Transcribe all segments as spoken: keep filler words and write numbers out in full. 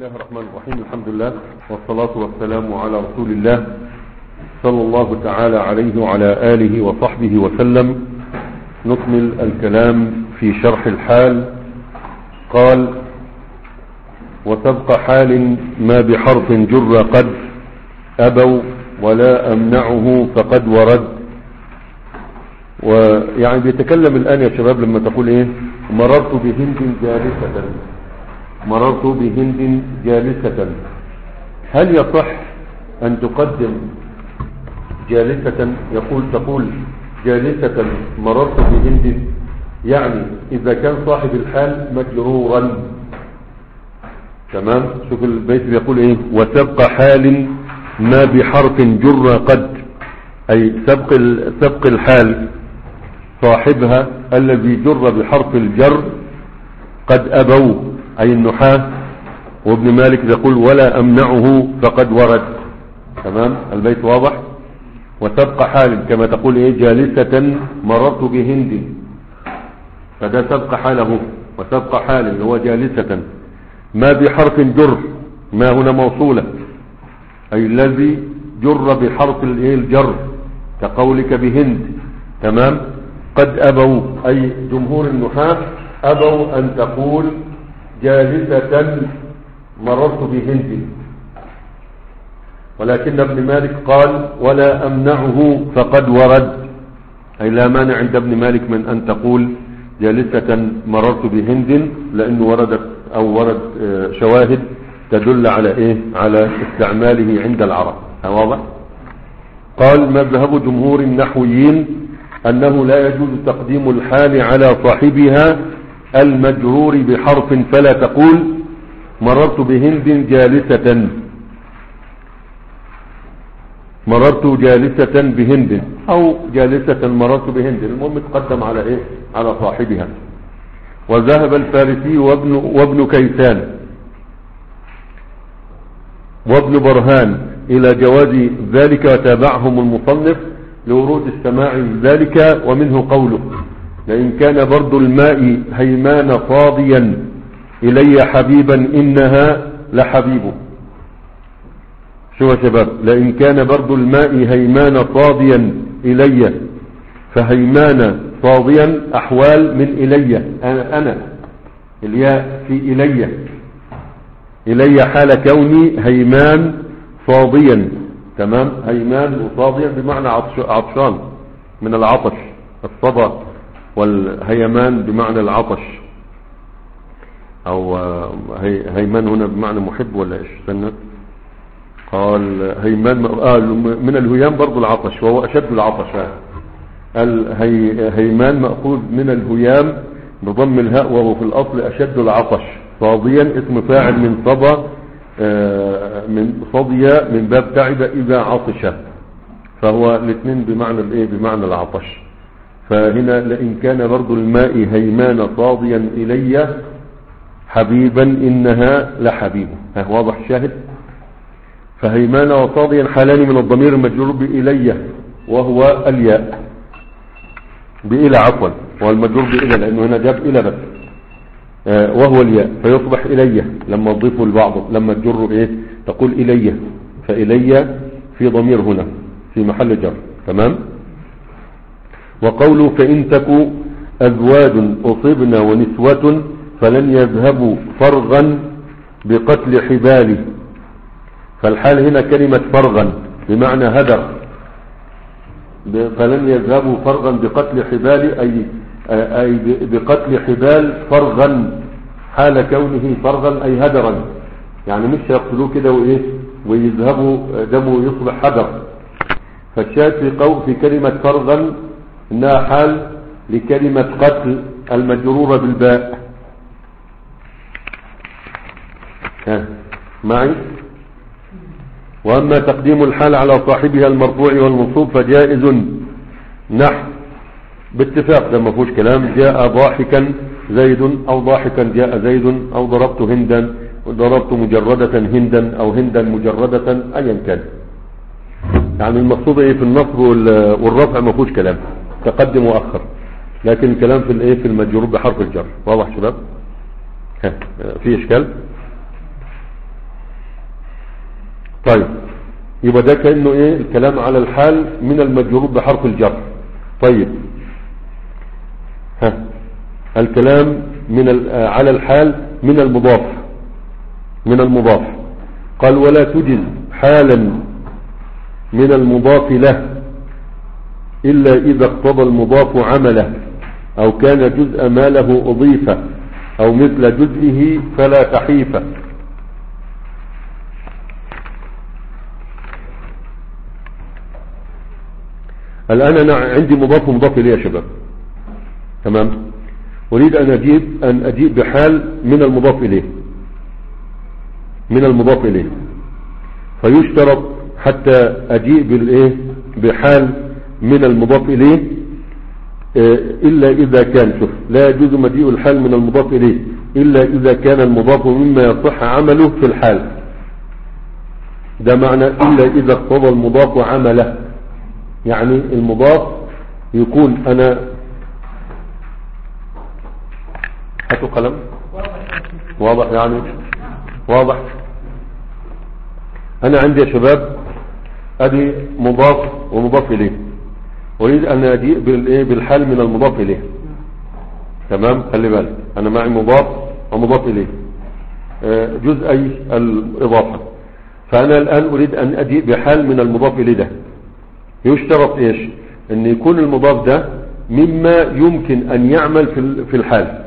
الله الرحمن الرحيم. الحمد لله والصلاة والسلام على رسول الله صلى الله تعالى عليه وعلى آله وصحبه وسلم. نكمل الكلام في شرح الحال. قال: وسبق حال ما بحرف جر قد أبوا ولا أمنعه فقد ورد. ويعني بيتكلم الآن يا شباب لما تقول إيه مررت بهند جالسة، مررت بهند جالسة، هل يصح أن تقدم جالسة؟ يقول تقول جالسة مررت بهند، يعني إذا كان صاحب الحال مجرورا. تمام. شوف البيت بيقول إيه: وسبق حال ما بحرف جر قد، أي سبق سبق الحال صاحبها الذي جر بحرف الجر قد أبوا، أي النحاة وابن مالك يقول ولا أمنعه فقد ورد. تمام. البيت واضح. وسبق حال كما تقول إيه جالسة مررت بهند، فده سبق حاله. وسبق حال اللي هو جالسة ما بحرف جر، ما هنا موصولة، أي الذي جر بحرف الجر كقولك بهند. تمام. قد أبوا أي جمهور النحاة أبوا أن تقول جالسة مررت بهند، ولكن ابن مالك قال ولا أمنعه فقد ورد، أي لا مانع عند ابن مالك من أن تقول جالسة مررت بهند، لأنه وردت أو ورد شواهد تدل على إيه على استعماله عند العرب. واضح. قال: مذهب جمهور النحويين أنه لا يجوز تقديم الحال على صاحبها المجرور بحرف، فلا تقول مررت بهند جالسة، مررت جالسة بهند، أو جالسة مررت بهند، المهم تقدم على إيه على صاحبها. وذهب الفارسي وابن, وابن كيسان وابن برهان إلى جواز ذلك، وتابعهم المصنف لورود السماع ذلك. ومنه قوله: لئن كان برد الماء هيمان فاضيا إلي حبيبا إنها لحبيبه. شو يا شباب؟ لئن كان برد الماء هيمان فاضيا إلي، فهيمان فاضيا أحوال من إلي، أنا, أنا الياء في إلي، إلي حال كوني هيمان فاضيا. تمام. هيمان وفاضيا بمعنى عطشان من العطش، الصدى، والهيمان بمعنى العطش، او هيمان هنا بمعنى محب ولا ايش؟ سنة قال هيمان آه من الهيام برضو العطش، وهو اشد العطش. الهيمان مأخوذ من الهيام بضم الهاء، وهو في الاصل اشد العطش. فاضيا اسم فاعل من صدى، من صدي من باب تعب اذا عطش، فهو الاثنين بمعنى الايه بمعنى العطش. فهنا لئن كان برد الماء هيمان صاديا إلي حبيبا إنها لحبيبه. ها واضح الشاهد. فهيمان وصاديا حالان من الضمير المجرور بإلي، وهو الياء بإلى عفوا، والمجرور بإلى لأنه هنا جاب إلى بس، آه وهو الياء، فيصبح إلي لما تضيفه لبعضه، لما تجره إيه تقول إلي، فإلي في ضمير هنا في محل جر. تمام. وقوله: فإن تكوا أزواج أصبن ونسوة فلن يذهبوا فرغا بقتل حباله. فالحال هنا كلمة فرغا بمعنى هدر، فلن يذهبوا فرغا بقتل حبال، أي, أي بقتل حبال فرغا حال كونه فرغا أي هدرا، يعني مش يقتلوه كده وإيه ويذهبوا دمه يصبح هدر. فالشاهد في قول في كلمة فرغا إنها حال لكلمة قتل المجرورة بالباء. ها معي. وأما تقديم الحال على صاحبها المرفوع والمنصوب فجائز، نحو باتفاق، ده ما فيهوش كلام، جاء ضاحكا زيد، أو ضاحكا جاء زيد، أو ضربت هندا، وضربت مجردة هندا، أو هندا مجردة، أيا كان. يعني المقصود ايه في النصب والرفع ما فيهوش كلام، تقدم واخر، لكن الكلام في الايه في المجرور بحرف الجر. واضح شباب؟ ها في اشكال؟ طيب يبقى ده كأنه ايه الكلام على الحال من المجرور بحرف الجر. طيب ها الكلام من على الحال من المضاف من المضاف قال ولا تجز حالا من المضاف له إلا إذا اقتضى المضاف عمله أو كان جزء ما له أضيف أو مثل جزئه فلا تحيف. الآن أنا عندي مضاف ومضاف إليه يا شباب، تمام؟ أريد أن أجيب أن أجيب بحال من المضاف إليه من المضاف إليه فيشترط حتى أجيب بالإيه بحال من المضاف إليه إلا إذا كان شوف لا يجوز مجيء الحال من المضاف إليه إلا إذا كان المضاف مما يصح عمله في الحال. ده معنى إلا إذا اقتضى المضاف عمله، يعني المضاف يكون أنا هاتوا قلم واضح يعني واضح. أنا عندي يا شباب أدي مضاف ومضاف إليه، أريد أن أجيء بالحال من المضاف إليه، تمام؟ خلي بالك أنا معي مضاف ومضاف إليه جزئي الإضافة، فأنا الآن أريد أن أجيء بحال من المضاف إليه ده. يشترط إيش؟ أن يكون المضاف ده مما يمكن أن يعمل في الحال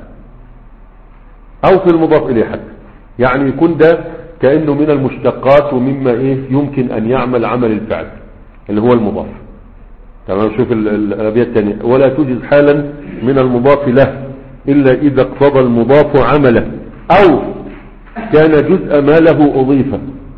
أو في المضاف إليه حتى، يعني يكون ده كأنه من المشتقات ومما إيه يمكن أن يعمل عمل الفعل اللي هو المضاف. تمام؟ شوف الأبيات الثانية ولا توجد حالا من المضاف له إلا إذا اقتضى المضاف عمله أو كان جزء ما له أضيف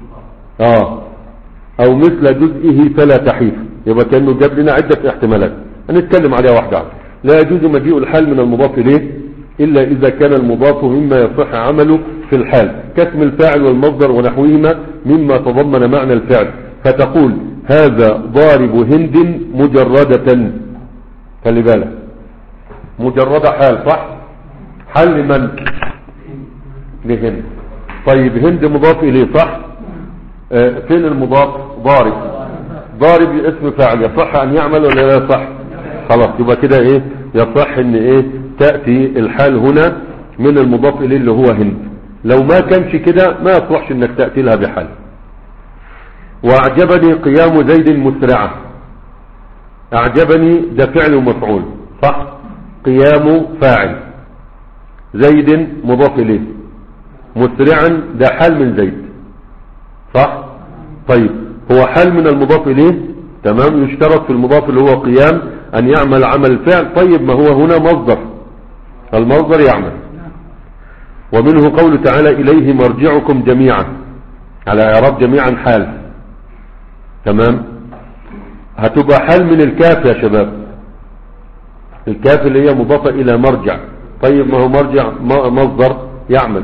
آه أو مثل جزئه فلا تحيف. يبقى كأنه جاب لنا عدة احتمالات هنتكلم عليها واحدة. لا يجوز مجيء الحال من المضاف إليه إلا إذا كان المضاف مما يصح عمله في الحال كاسم الفاعل والمصدر ونحوهما مما تضمن معنى الفعل، فتقول هذا ضارب هند مجردة. خلي بالك مجردة حال صح؟ حال لمن؟ لهند. طيب هند مضاف إليه صح؟ آه فين المضاف؟ ضارب. ضارب اسم فاعل يصح أن يعمل ولا لا يصح؟ خلاص يبقى كده ايه يصح ان ايه تأتي الحال هنا من المضاف إليه اللي هو هند. لو ما كانش كده ما يصلحش انك تأتي لها بحال. واعجبني قيام زيد مسرعة. اعجبني ده فعل ومفعول صح؟ قيام فاعل، زيد مضاف إليه، مسرعا ده حال من زيد صح؟ طيب هو حال من المضاف إليه تمام. يشترط في المضاف اللي هو قيام أن يعمل عمل الفعل. طيب ما هو هنا مصدر، المصدر يعمل. ومنه قول تعالى إليه مرجعكم جميعا، على إعراب جميعا حال، تمام. هتبقى حال من الكاف يا شباب، الكاف اللي هي مضافة إلى مرجع. طيب ما هو مرجع مصدر يعمل.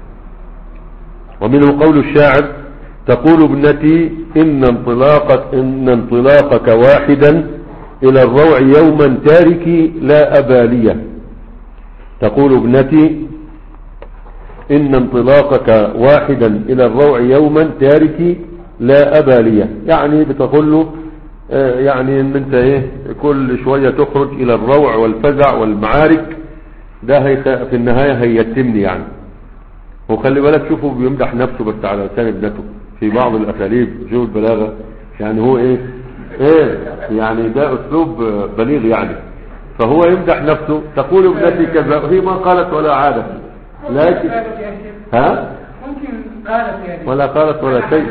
ومنه قول الشاعر تقول ابنتي إن انطلاقك, إن انطلاقك واحدا إلى الروع يوما تاركي لا أبالية. تقول ابنتي إن انطلاقك واحدا إلى الروع يوما تاركي لا أبالية، يعني بتقول له آه يعني ان انت ايه كل شوية تخرج إلى الروع والفزع والمعارك، ده هي في النهاية هيتمني يعني. وخلي بالك شوفوا بيمدح نفسه بس على لسان ابنته في بعض الأساليب، شوف البلاغة يعني هو ايه ايه يعني ده اسلوب بليغ يعني. فهو يمدح نفسه تقول ابنتي كذا، هي ما قالت ولا عادت، لكن ها ممكن قالت يعني ولا قالت ولا شيء.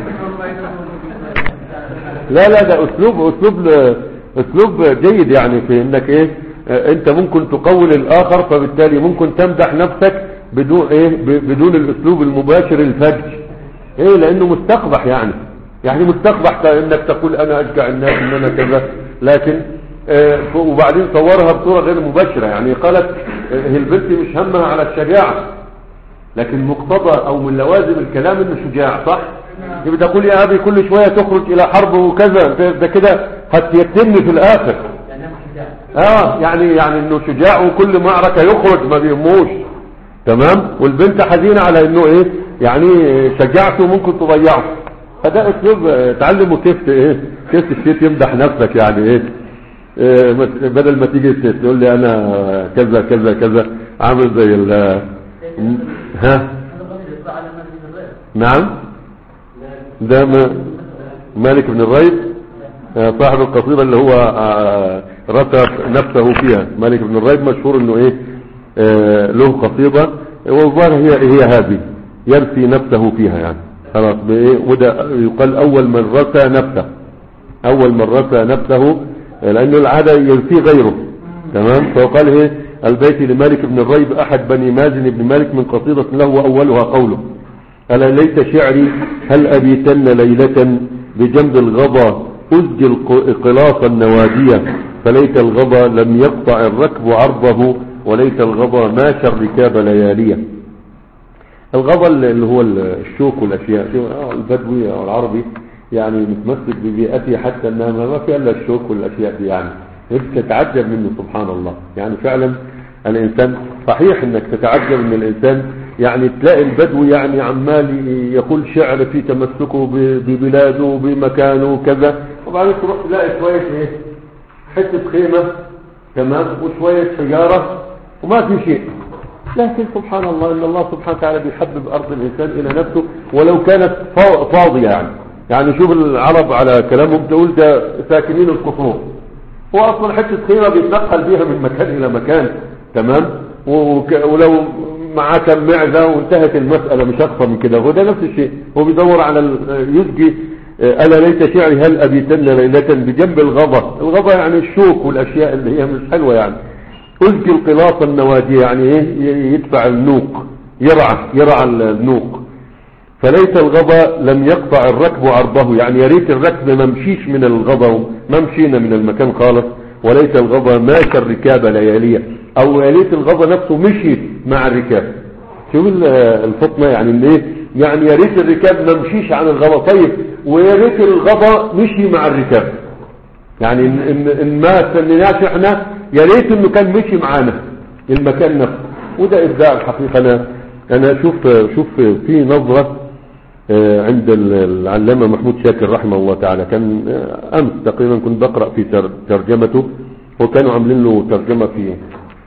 لا لا ده اسلوب اسلوب اسلوب جيد يعني في انك ايه انت ممكن تقول الاخر، فبالتالي ممكن تمدح نفسك بدون ايه بدون الاسلوب المباشر الفج ايه لانه مستقبح يعني يعني مستقبح انك تقول انا اشجع الناس ان انا كذا، لكن اه وبعدين صورها بصورة غير مباشرة. يعني قالت اه هي البنت مش همها على الشجاعة، لكن مقتضى او من لوازم الكلام انه شجاع صح؟ يبقى تقول يا ابي كل شوية تخرج الى حرب وكذا، ده كده هتيتمني في الاخر. اه يعني يعني انه شجاع وكل معركة يخرج ما بيهموش، تمام. والبنت حزينة على انه ايه يعني شجعته ممكن تضيعه. فده اسلوب تعلمه كيف ايه كيف الشيء يمدح نفسك يعني ايه, إيه بدل ما تيجي تقول لي انا كذا كذا كذا عامل زي ال ها نعم ده مالك بن الريب صاحب القصيدة اللي هو رتب نفسه فيها. مالك بن الريب مشهور انه ايه اه له قصيدة والظاهر هي هي هذه يرثي نفسه فيها يعني خلاص بايه. وده يقال اول من رثى نفسه اول من رثى نفسه لانه العادة يرثي غيره تمام. فقال ايه البيت لمالك بن الريب احد بني مازن بن مالك من قصيدة له واولها قوله ألا ليت شعري هل أبيتن ليلة بجنب الغضا أزجي القلاص النوادية فليت الغضا لم يقطع الركب عرضه وليت الغضا ماشى الركاب ليالية. الغضا اللي هو الشوك والأشياء البدوي أو العربي يعني متمسك ببيئته حتى أنها ما في إلا الشوك والأشياء دي يعني تتعجب منه سبحان الله. يعني فعلا الإنسان صحيح أنك تتعجب من الإنسان يعني تلاقي البدو يعني عمال يقول شعر في تمسكه ببلاده وبمكانه وكذا وبعدين تروح تلاقي شوية ايه حتة خيمة تمام وشوية حجارة وما في شيء. لكن سبحان الله ان الله سبحانه وتعالى بيحبب ارض الانسان الى نفسه ولو كانت فاضية يعني. يعني شوف العرب على كلامهم تقول ده ساكنين القصور هو اصلا حتة خيمة بيتنقل بيها من مكان الى مكان تمام ولو معاه كم معزة وانتهت المسألة مش أكثر من كده. وده نفس الشيء هو بيدور على يزجي ألا ليت شعري هل أبيتن ليلة بجنب الغضا. الغضا يعني الشوك والأشياء اللي هي مش حلوة يعني. أزجي القلاص النوادي يعني ايه يدفع النوق يرعى يرعى النوق. فليت الغضا لم يقطع الركب عرضه يعني يا ريت الركب ما مشيش من الغضا ما مشينا من المكان خالص. وليت الغضا ماشى الركاب ليالية او يا ريت الغضا نفسه مشي مع الركاب. شوف الفطنة يعني ايه يعني يا ريت الركاب ما مشيش عن الغضا. طيب ويا ريت الغضا مشي مع الركاب يعني ان, إن, إن ما استنيناش احنا يا ريت انه كان مشي معانا المكان نفسه. وده ابداع الحقيقة. انا انا شوف شوف في نظرة عند العلامة محمود شاكر رحمه الله تعالى كان امس تقريبا كنت بقرأ في ترجمته وكانوا عاملين له ترجمة في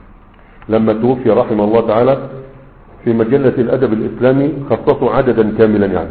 لما توفي رحمه الله تعالى في مجلة الأدب الإسلامي خصصوا عددا كاملا يعني.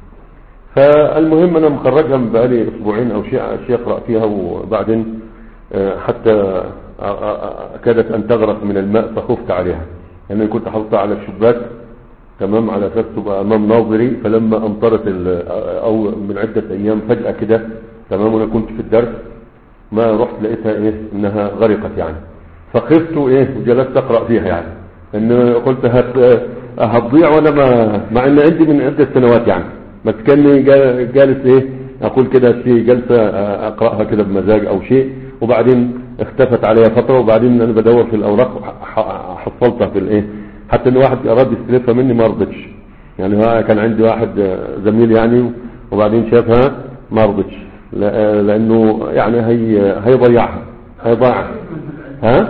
فالمهم أنا مخرجها من بقالي أسبوعين أو شيء أشياء أقرأ فيها وبعدين حتى كادت أن تغرق من الماء فخفت عليها لأنني يعني كنت حاططها على الشباك تمام على أساس تبقى أمام ناظري. فلما أمطرت أو من عدة أيام فجأة كده تمام وأنا كنت في الدرس ما رحت لقيتها إيه إنها غرقت يعني. فخفت ايه وجلست اقرا فيها يعني ان قلت هت هتضيع وانا ما مع ان عندي من عده سنوات يعني بس كاني جالس ايه اقول كده في جلسه اقراها كده بمزاج او شيء وبعدين اختفت عليها فتره وبعدين انا بدور في الاوراق حصلتها في الايه حتى ان واحد اراد يستلفها مني ما رضتش يعني. كان عندي واحد زميل يعني وبعدين شافها ما رضتش لانه يعني هي هيضيعها هيضيعها ها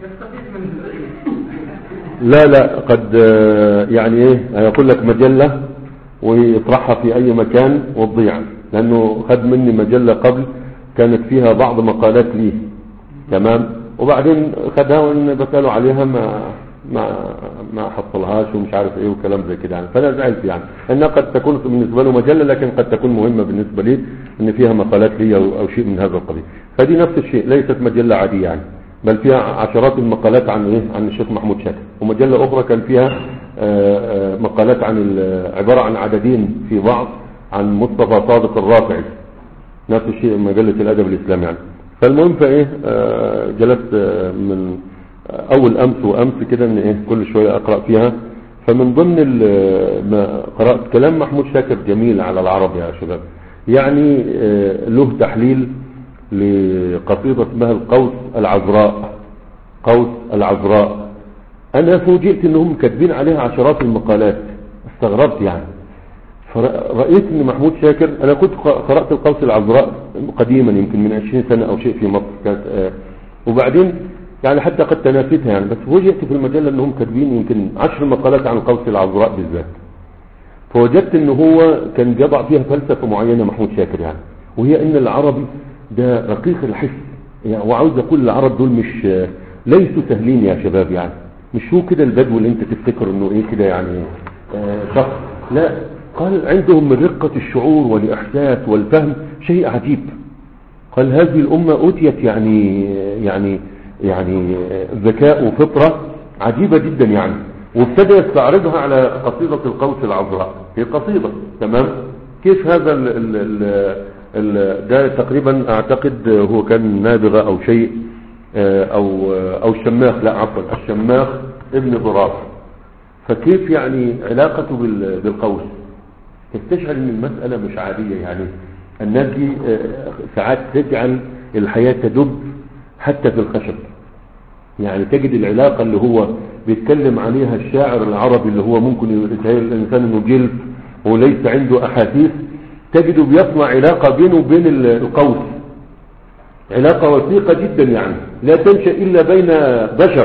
لا لا قد يعني ايه يقول لك مجلة ويطرحها في اي مكان وتضيع لانه خد مني مجلة قبل كانت فيها بعض مقالات ليه تمام وبعدين خدها وان بسأله عليها ما ما ما حصلهاش ومش عارف ايه وكلام زي كده يعني. فانا زعلت يعني انها قد تكون بالنسبة له مجلة لكن قد تكون مهمة بالنسبة لي ان فيها مقالات لي او, أو شيء من هذا القبيل. فدي نفس الشيء ليست مجلة عادية يعني بل فيها عشرات المقالات عن ايه عن الشيخ محمود شاكر. ومجلة اخرى كان فيها مقالات عن عبارة عن عددين في بعض عن مصطفى صادق الرافعي نفس الشيء مجلة الادب الاسلامي يعني. فالمهم فايه جلست من اول امس وامس كده ان ايه كل شوية اقرأ فيها. فمن ضمن ما قرأت كلام محمود شاكر جميل على العرب يا شباب يعني له تحليل لقصيدة اسمها القوس العذراء. قوس العذراء انا فوجئت انهم كاتبين عليها عشرات المقالات استغربت يعني. فرأيت ان محمود شاكر انا كنت قرأت القوس العذراء قديما يمكن من عشرين سنة او شيء في مصر كانت آه وبعدين يعني حتى قد تناسيتها يعني بس فوجئت في المجلة انهم كاتبين يمكن عشر مقالات عن القوس العذراء بالذات. فوجدت ان هو كان جضع فيها فلسفة معينة محمود شاكر يعني، وهي ان العربي ده رقيق الحس يعني، وعاوز اقول العرب دول مش ليسوا سهلين يا شباب يعني، مش هو كده البدو اللي انت تفتكر انه ايه كده يعني آه شخص، لا، قال عندهم من رقة الشعور والاحساس والفهم شيء عجيب. قال هذه الامة اوتيت يعني يعني يعني ذكاء وفطرة عجيبة جدا يعني. وابتدى يستعرضها على قصيدة القوس العذراء، هي قصيدة تمام. كيف هذا ال ال ال ال ده تقريبا اعتقد هو كان نابغة او شيء او او الشماخ، لا عفوا الشماخ ابن ضراف. فكيف يعني علاقته بالقوس، تستشعر ان المسألة مش عادية يعني. الناس دي ساعات تجعل الحياة تدب حتى في الخشب يعني. تجد العلاقة اللي هو بيتكلم عليها الشاعر العربي اللي هو ممكن يتهيأ الإنسان انه جلد وليس عنده أحاديث، تجده بيصنع علاقة بينه وبين القوس، علاقة وثيقة جدا يعني لا تنشأ إلا بين بشر.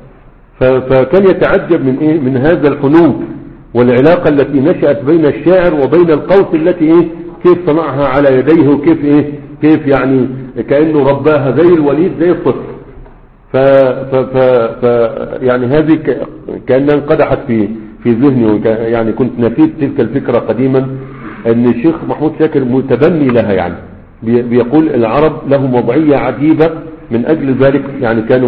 فكان يتعجب من إيه؟ من هذا الحنوف والعلاقة التي نشأت بين الشاعر وبين القوس التي إيه؟ كيف صنعها على يديه، وكيف إيه؟ كيف يعني كأنه رباها زي الوليد زي الطفل. ف ف ف ف يعني هذه كأنها انقدحت في في ذهني يعني. كنت نسيت تلك الفكرة قديما، ان الشيخ محمود شاكر متبني لها يعني. بيقول العرب لهم وضعية عجيبة، من اجل ذلك يعني كانوا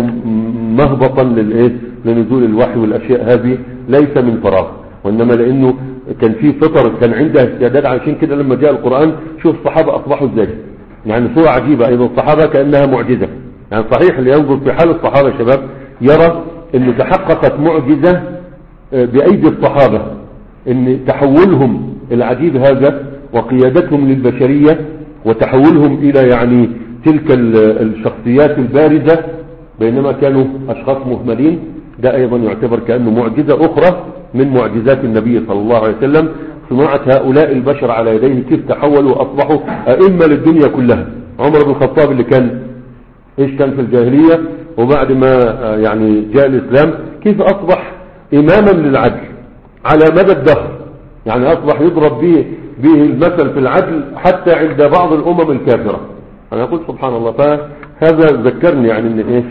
مهبطا للايه لنزول الوحي والاشياء هذه ليس من فراغ، وانما لانه كان في فطر، كان عنده استعداد. عشان كده لما جاء القرآن شوف الصحابة اصبحوا ازاي يعني. صورة عجيبة ايضا، الصحابة كأنها معجزة يعني. صحيح اللي ينظر في حال الصحابة يا شباب يرى ان تحققت معجزة بايدي الصحابة، ان تحولهم العجيب هذا وقيادتهم للبشرية وتحولهم الى يعني تلك الشخصيات البارزة، بينما كانوا اشخاص مهملين. ده ايضا يعتبر كأنه معجزة اخرى من معجزات النبي صلى الله عليه وسلم، صناعة هؤلاء البشر على يديه، كيف تحولوا واصبحوا ائمة للدنيا كلها. عمر بن الخطاب اللي كان ايش كان في الجاهلية، وبعد ما يعني جاء الاسلام كيف اصبح اماما للعدل على مدى الدهر يعني. اصبح يضرب به به المثل في العدل حتى عند بعض الامم الكافرة. انا اقول سبحان الله. فهذا ذكرني يعني ان ايه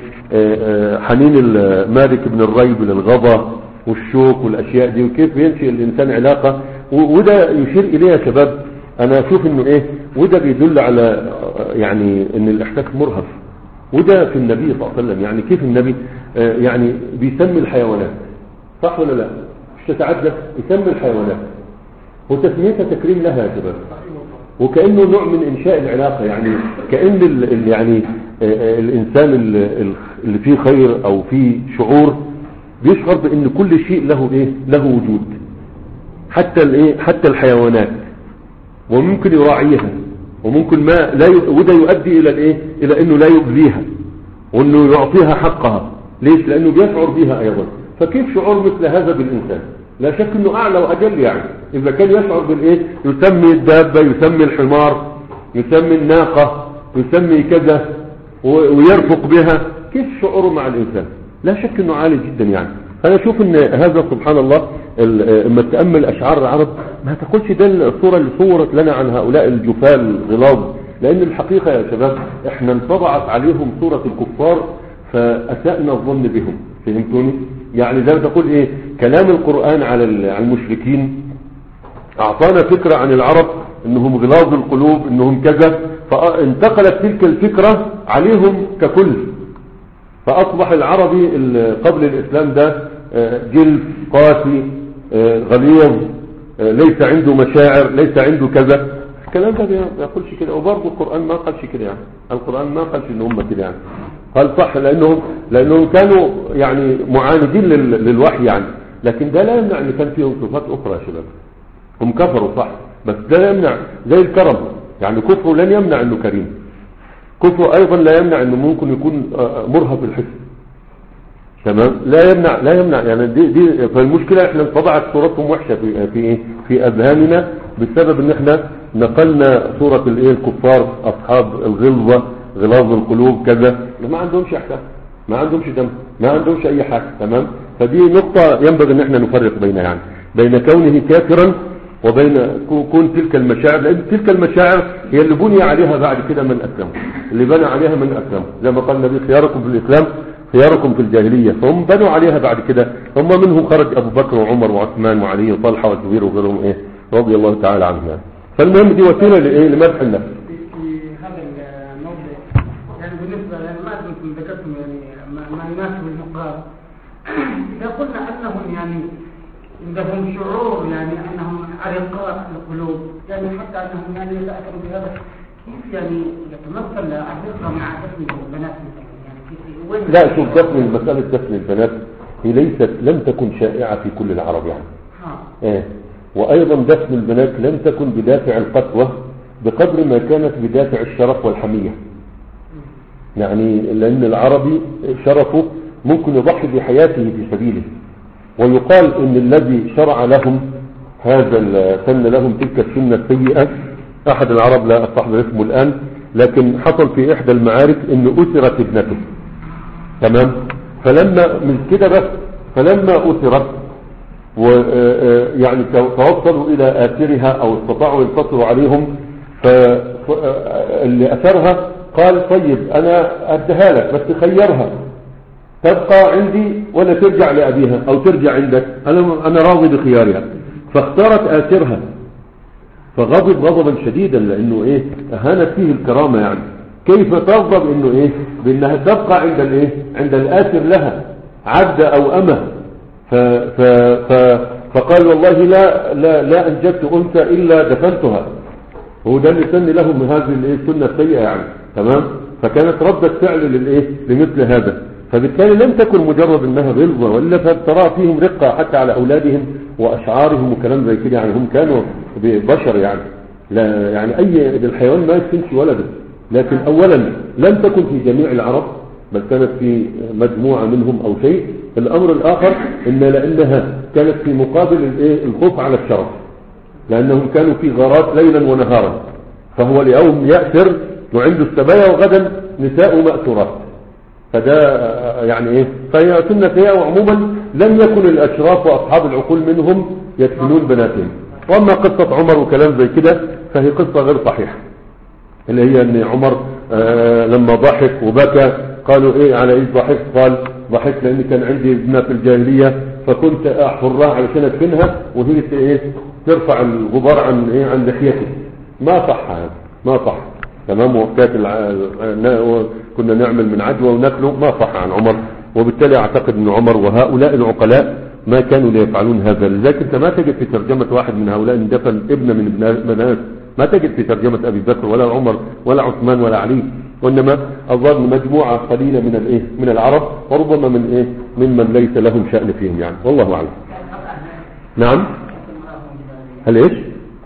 حنين مالك بن الريب للغضا والشوك والاشياء دي، وكيف ينشئ الانسان علاقة. وده يشير اليه يا شباب. انا اشوف انه ايه، وده بيدل على يعني ان الاحساس مرهف. وده في النبي صلى الله عليه وسلم يعني. كيف النبي آه يعني بيسمي الحيوانات، صح ولا لا؟ مش تتعجب يسمي الحيوانات وتسميتها تكريم لها يا شباب، وكأنه نوع من انشاء العلاقة يعني. كأن ال ال يعني آه الانسان اللي فيه خير او فيه شعور بيشعر بان كل شيء له ايه له وجود، حتى الايه حتى الحيوانات، وممكن يراعيها، وممكن ما لا ي... وده يؤدي الى الايه الى انه لا يؤذيها، وانه يعطيها حقها. ليش؟ لانه بيشعر بها ايضا. فكيف شعور مثل هذا بالانسان؟ لا شك انه اعلى واجل يعني. اذا كان يشعر بالايه، يسمي الدابة، يسمي الحمار، يسمي الناقة، يسمي كذا و... ويرفق بها، كيف شعوره مع الانسان؟ لا شك انه عالي جدا يعني. فانا اشوف ان هذا سبحان الله لما تأمل اشعار العرب ما تقولش ده الصورة اللي صورت لنا عن هؤلاء الجفال الغلاظ، لان الحقيقة يا شباب احنا انطبعت عليهم صورة الكفار فاسأنا الظن بهم. فهمتوني يعني؟ زي ما تقول ايه، كلام القرآن على المشركين اعطانا فكرة عن العرب انهم غلاظ القلوب، انهم كذا، فانتقلت تلك الفكرة عليهم ككل. فاصبح العربي قبل الاسلام ده جلد قاسي غليظ، ليس عنده مشاعر، ليس عنده كذا. الكلام ده ما يقولش كده، وبرضه القرآن ما قالش كده يعني. القرآن ما قالش ان هم كده يعني. قال صح لانهم لانهم كانوا يعني معاندين للوحي يعني. لكن ده لا يمنع ان كان فيهم صفات اخرى يا شباب. هم كفروا صح، بس ده لا يمنع زي الكرم يعني. كفره لن يمنع انه كريم، كفره ايضا لا يمنع انه ممكن يكون مرهف الحس. تمام؟ لا يمنع لا يمنع يعني. دي دي فالمشكله احنا انطبعت صورتهم وحشه في في ايه في اذهاننا بسبب ان احنا نقلنا صوره الايه الكفار اصحاب الغلظه غلاظ القلوب كذا، ما عندهمش احساس، ما عندهمش دم، ما عندهمش اي حاجه. تمام؟ فدي نقطه ينبغي ان احنا نفرق بينها يعني، بين كونه كافرا وبين كون تلك المشاعر، لأن تلك المشاعر هي اللي بني عليها بعد كده من أسلموا، اللي بنى عليها من أسلموا، زي ما قال النبي خياركم في الإسلام خياركم في الجاهلية، فهم بنوا عليها بعد كده. هم منهم خرج أبو بكر وعمر وعثمان وعلي وطلحة والزبير وغيرهم إيه رضي الله تعالى عنهم يعني. فالمهم دي وسيلة لإيه لمدح النفس. في هذا الموضوع يعني بالنسبة لما كنتم ذكرتم يعني ما يناسب المقرار، إذا قلنا أنهم يعني عندهم شعور يعني أنهم أرقاء القلوب، يعني حتى أنهم يعني يتأثروا بهذا، كيف يعني يتمثل الرقة مع دفن البنات يعني؟ لا شوف، دفن مسألة دفن البنات هي ليست لم تكن شائعة في كل العرب يعني. ها. إيه. وأيضا دفن البنات لم تكن بدافع القسوة بقدر ما كانت بدافع الشرف والحمية. يعني لأن العربي شرفه ممكن يضحي بحياته في سبيله، ويقال إن الذي شرع لهم هذا سن لهم تلك السنة السيئة أحد العرب لا أستحضر اسمه الآن، لكن حصل في إحدى المعارك إن أسرت ابنته، تمام؟ فلما من كده بس فلما أسرت ويعني توصلوا إلى آثرها أو استطاعوا ينتصروا عليهم، فاللي أثرها قال طيب أنا أديها لك بس خيرها، تبقى عندي ولا ترجع لأبيها أو ترجع عندك، أنا أنا راضي بخيارها. فاختارت آثرها، فغضب غضبا شديدا لأنه إيه أهانت فيه الكرامة. يعني كيف تغضب إنه إيه بأنها تبقى عند الإيه عند الآثر لها عبد أو أمه. ف ف ف فقال والله لا لا لا أنجبت أنثى إلا دفنتها. هو ده اللي سن لهم هذه السنة السيئة يعني، تمام؟ فكانت ردة فعل للإيه لمثل هذا. فبالتالي لم تكن مجرد انها غلظة، وإلا فترى فيهم رقة حتى على أولادهم وأشعارهم وكلام زي كده. يعني هم كانوا بشر يعني، لا يعني أي الحيوان ما يسكنش ولده. لكن أولا لم تكن في جميع العرب، بل كانت في مجموعة منهم أو شيء. الأمر الآخر إن لأنها كانت في مقابل الخوف على الشرف، لأنهم كانوا في غارات ليلا ونهارا، فهو اليوم يأثر وعنده السبايا وغدا نساء مأثورات. فده يعني ايه فهي سنة سيئة. وعموما لم يكن الاشراف واصحاب العقول منهم يدفنون بناتهم. واما قصة عمر وكلام زي كده فهي قصة غير صحيحة، اللي هي ان عمر آه لما ضحك وبكى قالوا ايه على ايه ضحك؟ قال ضحكت لان كان عندي ابنة في الجاهلية فكنت احفرها علشان ادفنها وهي ايه ترفع الغبار عن ايه عن لحيتي. ما صح هذا، ما صح، تمام؟ وكانت كنا نعمل من عجوة وناكله، ما صح عن عمر. وبالتالي اعتقد ان عمر وهؤلاء العقلاء ما كانوا ليفعلون هذا. لذلك انت ما تجد في ترجمة واحد من هؤلاء اندفن ابن من بنات، ما تجد في ترجمة ابي بكر ولا عمر ولا عثمان ولا علي، وانما الظن مجموعة قليلة من الايه من العرب، وربما من ايه ممن ليس لهم شأن فيهم يعني، والله اعلم. نعم. هل ايش؟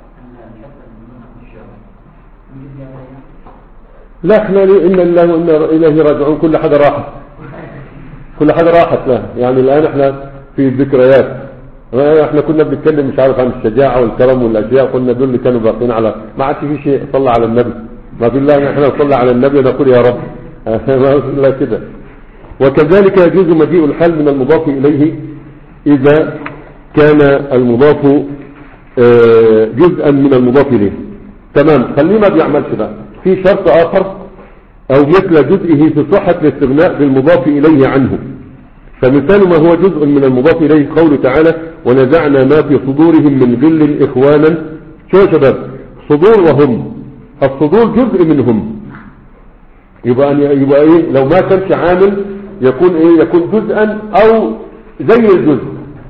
لا احنا إن الله وإن إليه راجعون، كل حدا راحت كل حدا راحت لا يعني. الآن احنا في الذكريات، احنا كنا بنتكلم مش عارف عن الشجاعة والكرم والأشياء، قلنا دول اللي كانوا باقين على ما عادش في شيء. صلى على النبي، ما في الله احنا نصلي على النبي ونقول يا رب لا كده. وكذلك يجوز مجيء الحال من المضاف إليه إذا كان المضاف جزءا من المضاف إليه، تمام؟ خليه ما بيعملش بقى. في شرط آخر أو مثل جزئه في صحة الاستغناء بالمضاف إليه عنه. فمثال ما هو جزء من المضاف إليه قوله تعالى ونزعنا ما في صدورهم من غل إخوانا. شو يا شباب؟ صدور وهم، الصدور جزء منهم، يبقى, يبقى إيه لو ما كانش عامل يكون إيه يكون جزءا أو زي الجزء.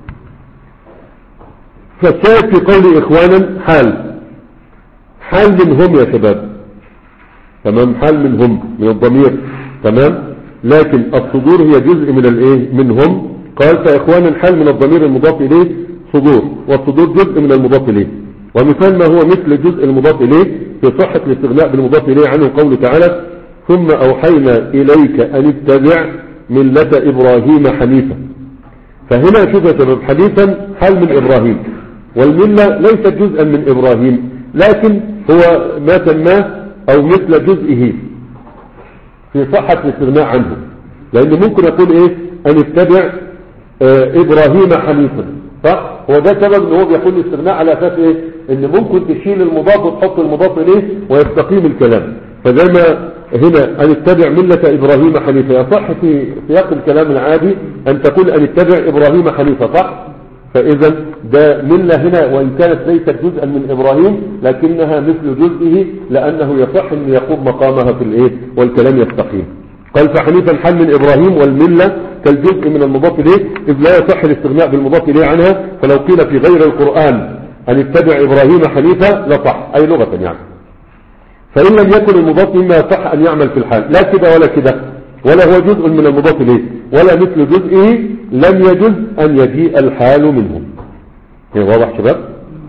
فالشاهد في قول إخوانا حال حال منهم يا شباب، تمام؟ حال منهم من الضمير، تمام؟ لكن الصدور هي جزء من الايه منهم. قال فاخوانا حال من الضمير المضاف اليه صدور، والصدور جزء من المضاف اليه. ومثال ما هو مثل جزء المضاف اليه في صحة الاستغناء بالمضاف اليه عنه قوله تعالى ثم اوحينا اليك ان اتبع ملة ابراهيم حنيفا. فهنا شوف يا شباب، حنيفا حال من ابراهيم، والملة ليست جزءا من ابراهيم، لكن هو ما سماه او مثل جزئه في صحة الاستغناء عنه. لان ممكن يقول ايه ان اتبع اه ابراهيم حنيفا، صح؟ هو ده سبب ان هو بيقول الاستغناء على اساس ايه ان ممكن تشيل المضاف وتحط المضاف اليه ويستقيم الكلام. فزي ما هنا ان اتبع ملة ابراهيم حنيفا، يصح في سياق الكلام العادي ان تقول ان اتبع ابراهيم حنيفا، صح؟ فاذا ده ملة هنا وان كانت ليست جزءا من ابراهيم لكنها مثل جزئه، لانه يصح ان يقوم مقامها في الايه والكلام يستقيم. قال فحنيفا حل من ابراهيم والملة كالجزء من المضاف اليه، اذ لا يصح الاستغناء بالمضاف اليه عنها، فلو قيل في غير القرآن ان اتبع ابراهيم حنيفا لصح، اي لغة يعني. فان لم يكن المضاف مما يصح ان يعمل في الحال، لا كده ولا كده، ولا هو جزء من المضاف اليه ولا مثل جزئه، لم يجز ان يجيء الحال منه. واضح شباب؟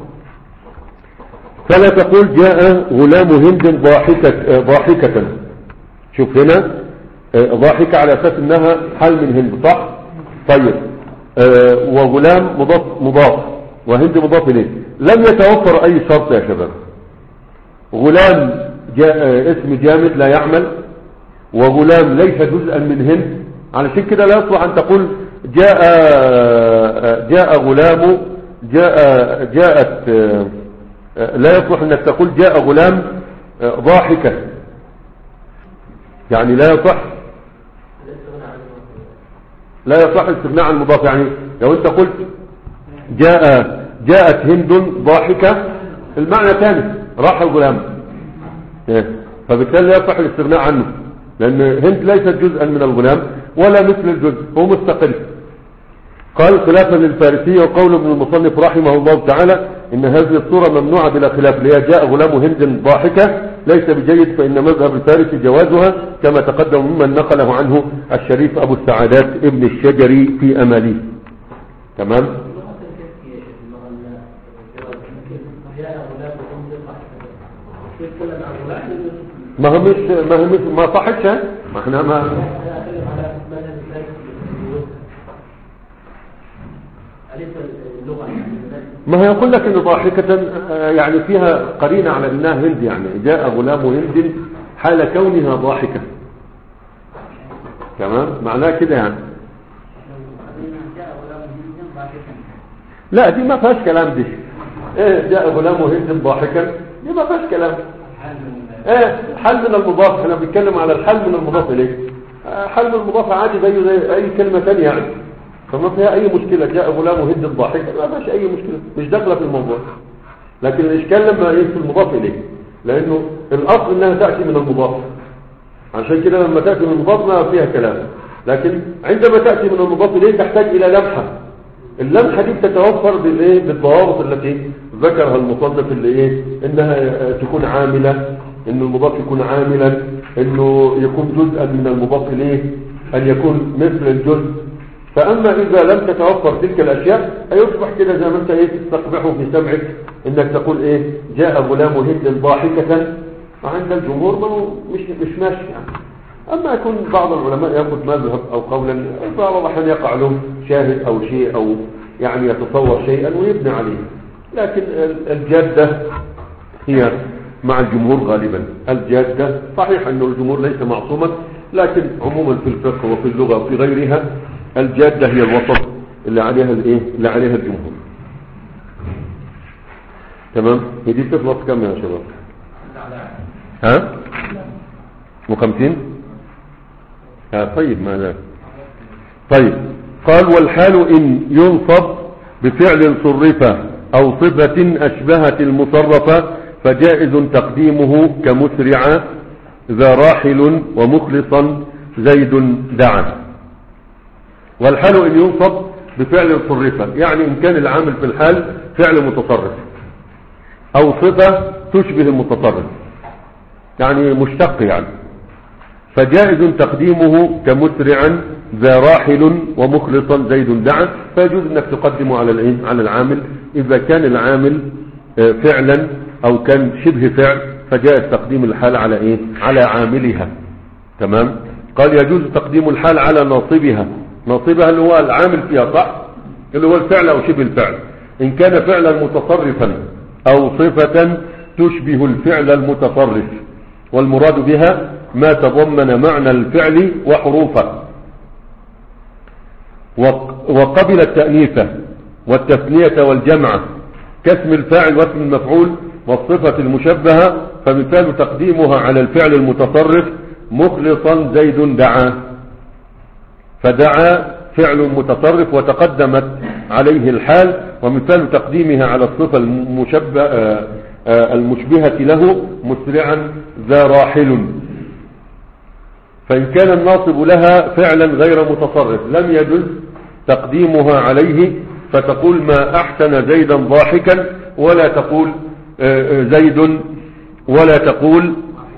فلا تقول جاء غلام هند ضاحكة ضاحكة شوف هنا ضاحكة على اساس انها حال من هند، صح؟ طيب آه وغلام مضاف مضاف وهند مضاف اليه، لم يتوفر اي شرط يا شباب. غلام جاء آه اسم جامد لا يعمل، وغلام ليس جزءا من هند، علشان كده لا يصلح ان تقول جاء آه جاء غلام جاء جاءت آه لا يصلح انك تقول جاء غلام آه ضاحكة، يعني لا يصح لا يصح الاستغناء عن المضاف. يعني لو انت قلت جاء جاءت هند ضاحكة المعنى ثاني، راح الغلام، فبالتالي لا يصح الاستغناء عنه، لان هند ليست جزءا من الغلام ولا مثل الجزء، هو مستقل. قال خلافا للفارسي، وقول ابن المصنف رحمه الله تعالى ان هذه الصورة ممنوعة بلا خلاف، اللي هي جاء غلام هند ضاحكة ليس بجيد، فإن مذهب الفارسي جوازها كما تقدم ممن نقله عنه الشريف أبو السعادات ابن الشجري في أماليه. تمام؟ ما هو مش ما هو مش ما صحتش، ما احنا ما ما هي يقول لك ان ضاحكة يعني فيها قرينة على انها هند، يعني جاء غلام هند حال كونها ضاحكة. تمام؟ معناه كده يعني. لا دي ما فيهاش كلام، دي ايه جاء غلام هند ضاحكا دي ما فيهاش كلام. ايه حل من المضاف، احنا بنتكلم على الحل من المضاف اليه، حل من المضاف عادي زي زي اي كلمة ثانيه يعني، فما فيها اي مشكلة. جاء غلام هند ضاحكا ما فيهاش اي مشكلة، مش داخله في الموضوع. لكن الاشكال لما يجي المضاف اليه، لانه الاصل انها تاتي من المضاف، عشان كده لما تاتي من المضاف ما فيها كلام. لكن عندما تاتي من المضاف اليه تحتاج الى لمحه، اللمحه دي بتتوفر بالايه بالضوابط التي ذكرها المصنف، اللي ايه انها تكون عامله، ان المضاف يكون عاملا، انه يكون جزءا من المضاف اليه، ان يكون مثل الجزء. فاما اذا لم تتوفر تلك الاشياء هيصبح كده زي ما انت ايه تستقبحه في سمعك، انك تقول ايه جاء غلام هند ضاحكة، وعند الجمهور ما مش مش ماشي يعني. اما يكون بعض العلماء ياخذ مذهب او قولا، بعض الاحيان يقع له شاهد او شيء، او يعني يتصور شيئا ويبني عليه، لكن الجادة هي مع الجمهور غالبا. الجادة صحيح انه الجمهور ليس معصوما، لكن عموما في الفقه وفي اللغة وفي غيرها الجادة هي الوسط اللي عليها الايه اللي عليها الجمهور. تمام؟ هي دي بتخلص كم يا شباب؟ ها وخمسين؟ ها طيب ما ذاك. طيب قال والحال ان ينصب بفعل صرف او صفة اشبهت المصرفة فجائز تقديمه كمسرع ذا راحل ومخلصا زيد دعا. والحال ان ينصب بفعل صرف، يعني ان كان العامل في الحال فعل متصرف او صفة تشبه المتصرف، يعني مشتق يعني، فجائز تقديمه كمسرعا ذا راحل ومخلصا زيد دعا، فيجوز انك تقدمه على الايه على العامل اذا كان العامل فعلا او كان شبه فعل، فجائز تقديم الحال على ايه على عاملها. تمام؟ قال يجوز تقديم الحال على ناصبها، ناصبها اللي هو العامل فيها، صح؟ اللي هو الفعل او شبه الفعل، ان كان فعلا متصرفا او صفة تشبه الفعل المتصرف، والمراد بها ما تضمن معنى الفعل وحروفه، وقبل التأنيث والتثنية والجمع كاسم الفاعل واسم المفعول والصفة المشبهة، فمثال تقديمها على الفعل المتصرف مخلصا زيد دعا، فدعا فعل متصرف وتقدمت عليه الحال، ومثال تقديمها على الصفة المشبه المشبهة له مسرعا ذا راحل. فإن كان الناصب لها فعلا غير متصرف لم يجوز تقديمها عليه، فتقول ما أحسن زيدا ضاحكا، ولا تقول زيد ولا تقول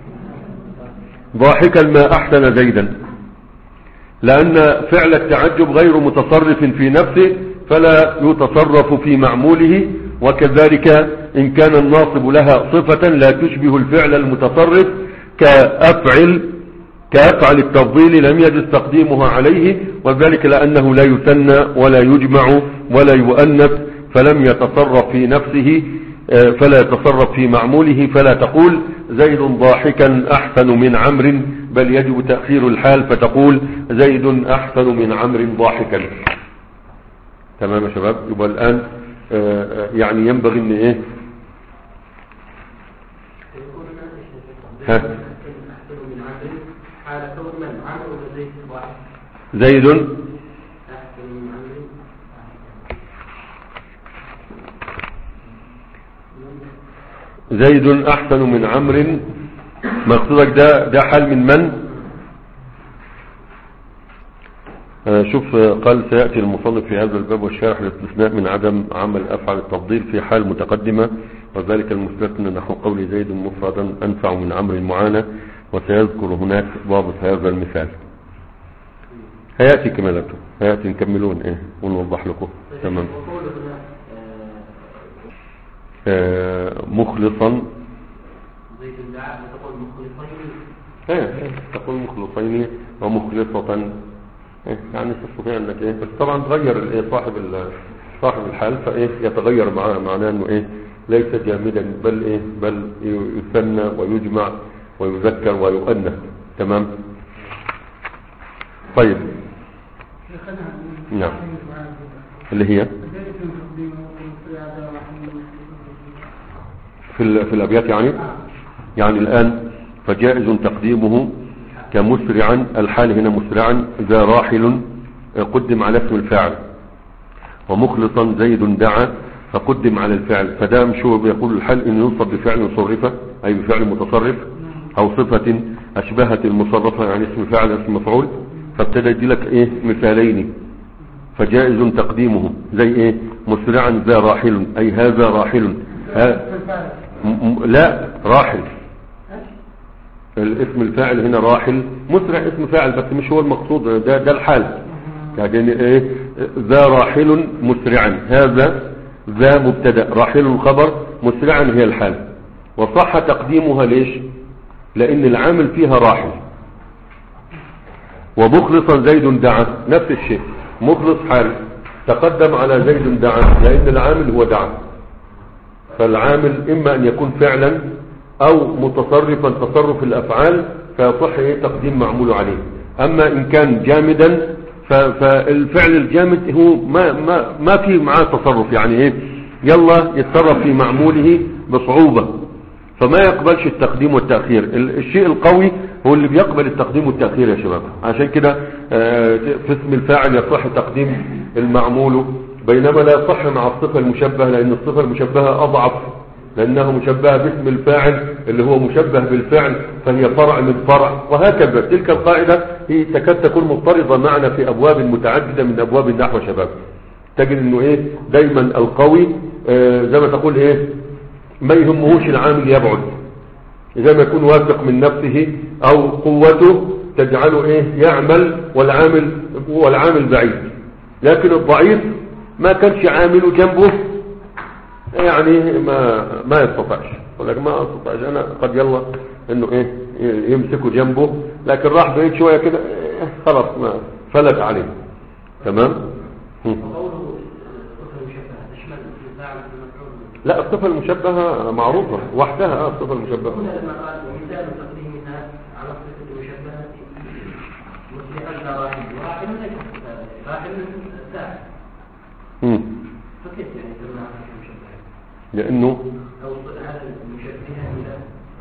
ضاحكا ما أحسن زيدا، لأن فعل التعجب غير متصرف في نفسه فلا يتصرف في معموله. وكذلك إن كان الناصب لها صفة لا تشبه الفعل المتصرف كأفعل كأفعل التفضيل لم يجوز تقديمها عليه، وذلك لأنه لا يثنى ولا يجمع ولا يؤنث، فلم يتصرف في نفسه فلا يتصرف في معموله، فلا تقول زيد ضاحكا أحسن من عمرو، بل يجب تأخير الحال فتقول زيد أحسن من عمرو ضاحكا. تمام يا شباب؟ يبقى الآن يعني ينبغي ان ايه ها زيد زيد احسن من عمرو، مقصودك ده ده حال من من؟ شوف قال سيأتي المصنف في هذا الباب والشارح للاستثناء من عدم عمل أفعل التفضيل في حال متقدمة، وذلك المستثنى نحو قول زيد مفردا أنفع من عمرو معانى، وسيذكر هناك ضابط هذا المثال. هيأتي كمالته، هيأتي نكملون ايه ونوضح لكم. تمام. آه مخلصا زيد دعاء تقول مخلصين، ايه تقول مخلصين ومخلصة، يعني تستطيع انك ايه، بس طبعا تغير الايه صاحب صاحب الحال فايه يتغير معاه، معناه انه ايه ليس جامدا بل ايه بل يثنى ويجمع ويذكر ويؤنث. تمام. طيب نعم اللي هي في في الابيات يعني يعني الان فجائز تقديمه كمسرعا، الحال هنا مسرعا ذا راحل قدم على اسم الفاعل، ومخلصا زيد دعا فقدم على الفعل، فدام شو بيقول الحال ان ينصب بفعل صرفه اي بفعل متصرف او صفة اشبهت المصرفة يعني اسم فاعل اسم مفعول، فابتدى يدي لك ايه مثالين. فجائز تقديمه زي ايه مسرعا ذا راحل اي هذا راحل، ها لا راحل الاسم الفاعل هنا راحل، مسرع اسم فاعل بس مش هو المقصود، ده, ده الحال يعني ايه ذا راحل مسرعا، هذا ذا مبتدا راحل خبر مسرعا هي الحال. وصح تقديمها ليش؟ لان العامل فيها راحل. ومخلصا زيد دعا نفس الشيء، مخلص حال تقدم على زيد دعا لان العامل هو دعا، فالعامل اما ان يكون فعلا او متصرفا تصرف الافعال فيصح ايه تقديم معمول عليه. اما ان كان جامدا فالفعل الجامد هو ما ما ما في معاه تصرف، يعني ايه يلا يتصرف في معموله بصعوبة، فما يقبلش التقديم والتأخير. الشيء القوي هو اللي بيقبل التقديم والتأخير يا شباب. عشان كده في اسم الفاعل يصح تقديم المعمول، بينما لا يصح مع الصفة المشبهة، لان الصفة المشبهة اضعف لأنه مشبه باسم الفاعل اللي هو مشبه بالفعل، فهي فرع من فرع، وهكذا. تلك القاعدة هي تكاد تكون مضطردة معنا في أبواب متعددة من أبواب النحو شباب. تجد أنه إيه دايما القوي آه زي ما تقول إيه ما يهمهوش العامل يبعد، زي ما يكون واثق من نفسه أو قوته تجعله إيه يعمل والعامل والعامل بعيد. لكن الضعيف ما كانش عامله جنبه يعني ما ما يستطيعش، يقول لك ما استطيعش انا، قد يلا انه ايه يمسكه جنبه، لكن راح بعيد شويه كده إيه خلاص ما فلت عليه. تمام. لا الصفه المشبهه معروفه وحدها، اه الصفه المشبهه هنا لما قال مثال تقديمها على الصفه المشبهه مثل راحل راحل راحل ساعه، امم فكيف يعني تمنع المشبهه؟ لأنه أو هذا المشبهة إلى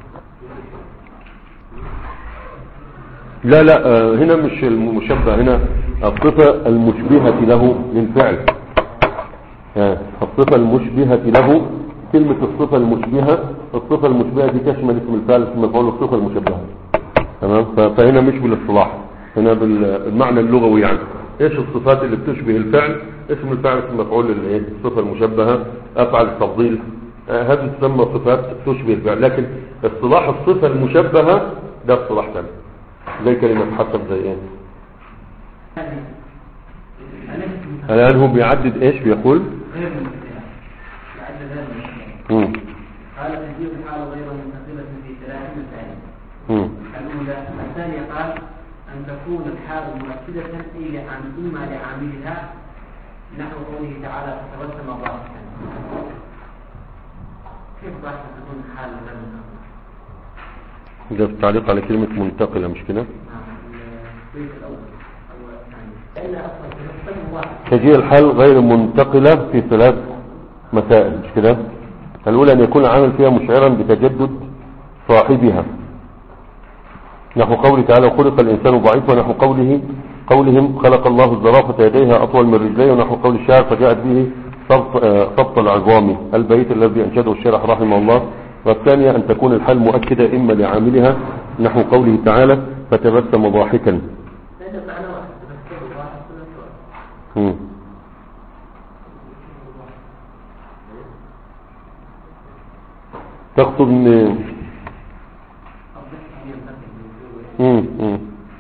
لا لا آه هنا مش المشبه، هنا الصفة المشبهة له للفعل. آه الصفة المشبهة له، كلمة الصفة المشبهة، الصفة المشبهة دي تشمل اسم الفعل اسم المفعول الصفة المشبهة. تمام. فهنا مش بالاصطلاح، هنا بالمعنى اللغوي. يعني ايش الصفات اللي بتشبه الفعل؟ اسم الفعل اسم المفعول الصفة المشبهة، افعل التفضيل، آه هذه تسمى صفات تشبه الفعل. لكن اصطلاح الصفة المشبهة ده اصطلاح ثاني، زي كلمة حسب زي ايه. الآن هو بيعدد ايش بيقول؟ غير منتقلة، يعدد غير امم قال تجيب الحال غير منتقلة في ثلاث مسائل. امم الأولى الثانية قال أن تكون الحال مؤكدة إلى عن إما لعاملها نحو قوله تعالى فتبسم ضاحكا. كيف ضاحكا تكون حال غير منتقلة؟ ده التعليق على كلمة منتقلة مش كده؟ البيت الأول أو الثاني إلا أصلا تبسم واحد. تجيء الحال غير منتقلة في ثلاث مسائل مش كده؟ الأولى أن يكون العامل فيها مشعرا بتجدد صاحبها نحو قوله تعالى خلق الإنسان ضعيفا، ونحو قوله قولهم خلق الله الزرافة يديها أطول من رجليه، ونحو قول الشاعر فجاءت به سبط العظام، البيت الذي أنشده الشارح رحمه الله. والثانية أن تكون الحال مؤكدة إما لعاملها نحو قوله تعالى فتبسم ضاحكا. مم. تقصد ان امم امم